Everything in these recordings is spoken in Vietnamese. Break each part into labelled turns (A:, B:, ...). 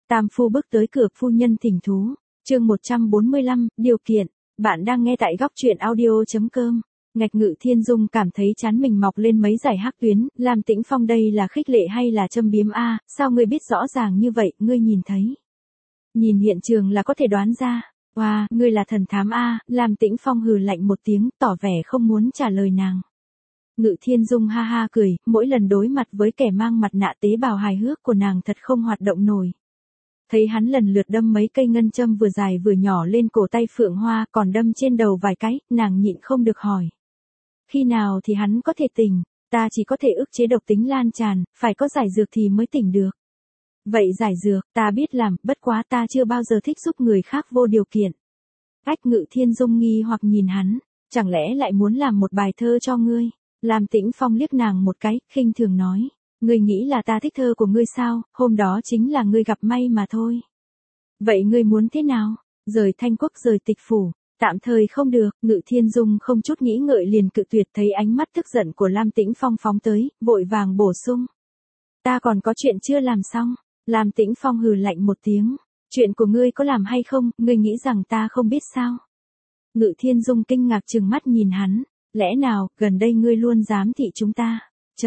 A: Tam phu bước tới cửa, phu nhân thỉnh thú. Chương 145, điều kiện. Bạn đang nghe tại góc truyện audio.com. Ngạch Ngự Thiên Dung cảm thấy trán mình mọc lên mấy dải hắc tuyến, Lam Tĩnh Phong đây là khích lệ hay là châm biếm a? Sao ngươi biết rõ ràng như vậy, ngươi nhìn thấy? Nhìn hiện trường là có thể đoán ra. Wow, ngươi là thần thám a? Lam Tĩnh Phong hừ lạnh một tiếng, tỏ vẻ không muốn trả lời nàng. Ngự Thiên Dung ha ha cười, mỗi lần đối mặt với kẻ mang mặt nạ tế bào hài hước của nàng thật không hoạt động nổi. Thấy hắn lần lượt đâm mấy cây ngân châm vừa dài vừa nhỏ lên cổ tay Phượng Hoa, còn đâm trên đầu vài cái, nàng nhịn không được hỏi. Khi nào thì hắn có thể tỉnh? Ta chỉ có thể ức chế độc tính lan tràn, phải có giải dược thì mới tỉnh được. Vậy giải dược, ta biết làm, bất quá ta chưa bao giờ thích giúp người khác vô điều kiện. Ách Ngự Thiên Dung nghi hoặc nhìn hắn, chẳng lẽ lại muốn làm một bài thơ cho ngươi? Lam Tĩnh Phong liếc nàng một cái, khinh thường nói. Ngươi nghĩ là ta thích thơ của ngươi sao, hôm đó chính là ngươi gặp may mà thôi. Vậy ngươi muốn thế nào? Rời Thanh Quốc rời tịch phủ, tạm thời không được. Ngự Thiên Dung không chút nghĩ ngợi liền cự tuyệt, thấy ánh mắt tức giận của Lam Tĩnh Phong phóng tới, vội vàng bổ sung. Ta còn có chuyện chưa làm xong. Lam Tĩnh Phong hừ lạnh một tiếng. Chuyện của ngươi có làm hay không, ngươi nghĩ rằng ta không biết sao? Ngự Thiên Dung kinh ngạc trừng mắt nhìn hắn. Lẽ nào, gần đây ngươi luôn giám thị chúng ta?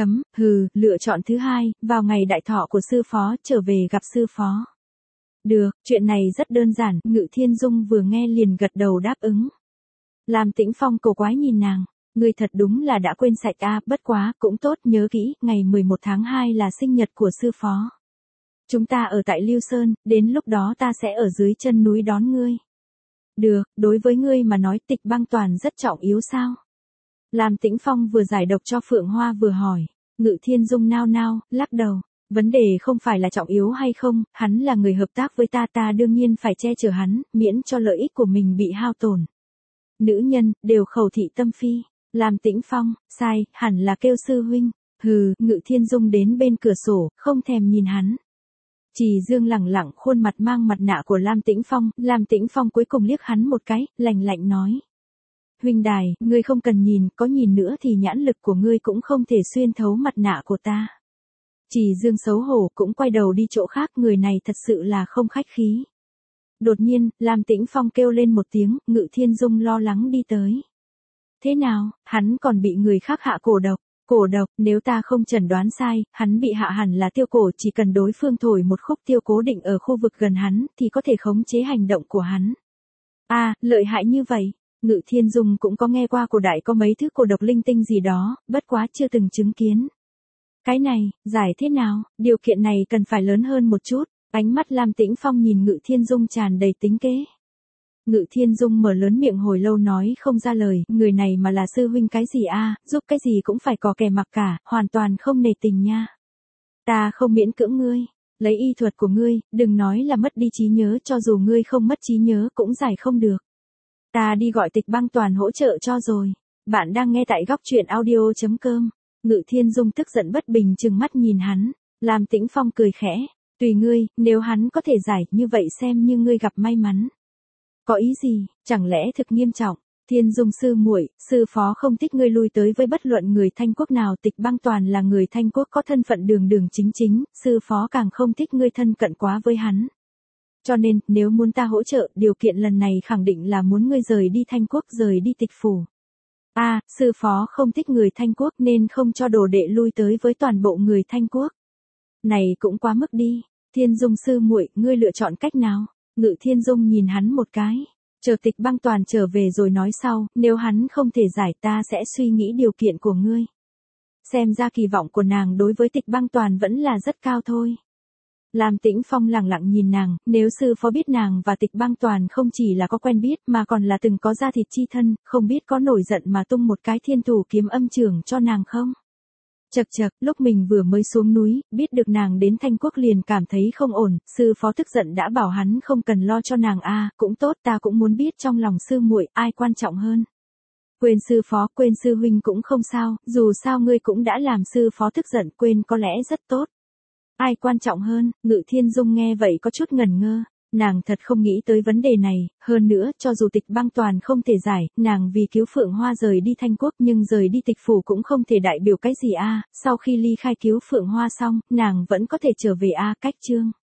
A: Lựa chọn thứ hai, vào ngày đại thọ của sư phó, trở về gặp sư phó. Được, chuyện này rất đơn giản, Ngự Thiên Dung vừa nghe liền gật đầu đáp ứng. Lam Tĩnh Phong cổ quái nhìn nàng, ngươi thật đúng là đã quên sạch a, bất quá, cũng tốt, nhớ kỹ, ngày 11 tháng 2 là sinh nhật của sư phó. Chúng ta ở tại Lưu Sơn, đến lúc đó ta sẽ ở dưới chân núi đón ngươi. Được, đối với ngươi mà nói Tịch Băng Toàn rất trọng yếu sao? Lam Tĩnh Phong vừa giải độc cho Phượng Hoa vừa hỏi. Ngự Thiên Dung nao nao, lắc đầu. Vấn đề không phải là trọng yếu hay không, hắn là người hợp tác với ta, ta đương nhiên phải che chở hắn, miễn cho lợi ích của mình bị hao tổn. Nữ nhân, đều khẩu thị tâm phi. Lam Tĩnh Phong, sai, hẳn là kêu sư huynh. Ngự Thiên Dung đến bên cửa sổ, không thèm nhìn hắn. Trì Dương lẳng lặng khuôn mặt mang mặt nạ của Lam Tĩnh Phong cuối cùng liếc hắn một cái, lạnh lạnh nói. Huynh đài, ngươi không cần nhìn, có nhìn nữa thì nhãn lực của ngươi cũng không thể xuyên thấu mặt nạ của ta. Trì Dương xấu hổ cũng quay đầu đi chỗ khác, người này thật sự là không khách khí. Đột nhiên, Lam Tĩnh Phong kêu lên một tiếng, Ngự Thiên Dung lo lắng đi tới. Thế nào, hắn còn bị người khác hạ cổ độc. Cổ độc, nếu ta không chẩn đoán sai, hắn bị hạ hẳn là tiêu cổ, chỉ cần đối phương thổi một khúc tiêu cố định ở khu vực gần hắn, thì có thể khống chế hành động của hắn. Lợi hại như vậy. Ngự Thiên Dung cũng có nghe qua cổ đại có mấy thứ cổ độc linh tinh gì đó, bất quá chưa từng chứng kiến. Cái này, giải thế nào, điều kiện này cần phải lớn hơn một chút. Ánh mắt Lam Tĩnh Phong nhìn Ngự Thiên Dung tràn đầy tính kế. Ngự Thiên Dung mở lớn miệng hồi lâu nói không ra lời, người này mà là sư huynh cái gì a, giúp cái gì cũng phải có kẻ mặc cả, hoàn toàn không nể tình nha. Ta không miễn cưỡng ngươi, lấy y thuật của ngươi, đừng nói là mất đi trí nhớ, cho dù ngươi không mất trí nhớ cũng giải không được. Ta đi gọi Tịch Băng Toàn hỗ trợ cho rồi. Bạn đang nghe tại góc truyện audio.com. Ngự Thiên Dung tức giận bất bình trừng mắt nhìn hắn. Lam Tĩnh Phong cười khẽ. Tùy ngươi, nếu hắn có thể giải như vậy xem như ngươi gặp may mắn. Có ý gì, chẳng lẽ thực nghiêm trọng? Thiên Dung sư muội, sư phó không thích ngươi lui tới với bất luận người Thanh Quốc nào. Tịch Băng Toàn là người Thanh Quốc có thân phận đường đường chính chính, sư phó càng không thích ngươi thân cận quá với hắn. Cho nên, nếu muốn ta hỗ trợ, điều kiện lần này khẳng định là muốn ngươi rời đi Thanh Quốc, rời đi tịch phủ. Sư phó không thích người Thanh Quốc nên không cho đồ đệ lui tới với toàn bộ người Thanh Quốc. Này cũng quá mức đi. Thiên Dung sư muội, ngươi lựa chọn cách nào? Ngự Thiên Dung nhìn hắn một cái. Chờ Tịch Băng Toàn trở về rồi nói sau, nếu hắn không thể giải ta sẽ suy nghĩ điều kiện của ngươi. Xem ra kỳ vọng của nàng đối với Tịch Băng Toàn vẫn là rất cao thôi. Lam Tĩnh Phong lẳng lặng nhìn nàng, nếu sư phó biết nàng và Tịch Băng Toàn không chỉ là có quen biết mà còn là từng có da thịt chi thân, không biết có nổi giận mà tung một cái Thiên Thủ Kiếm Âm Chưởng cho nàng không? Chậc, lúc mình vừa mới xuống núi, biết được nàng đến Thanh Quốc liền cảm thấy không ổn, sư phó tức giận đã bảo hắn không cần lo cho nàng cũng tốt, ta cũng muốn biết trong lòng sư muội ai quan trọng hơn. Quên sư phó, quên sư huynh cũng không sao, dù sao ngươi cũng đã làm sư phó tức giận, quên có lẽ rất tốt. Ai quan trọng hơn? Ngự Thiên Dung nghe vậy có chút ngẩn ngơ. Nàng thật không nghĩ tới vấn đề này, hơn nữa, cho dù Tịch Băng Toàn không thể giải, nàng vì cứu Phượng Hoa rời đi Thanh Quốc nhưng rời đi tịch phủ cũng không thể đại biểu cái gì sau khi ly khai cứu Phượng Hoa xong, nàng vẫn có thể trở về cách chương.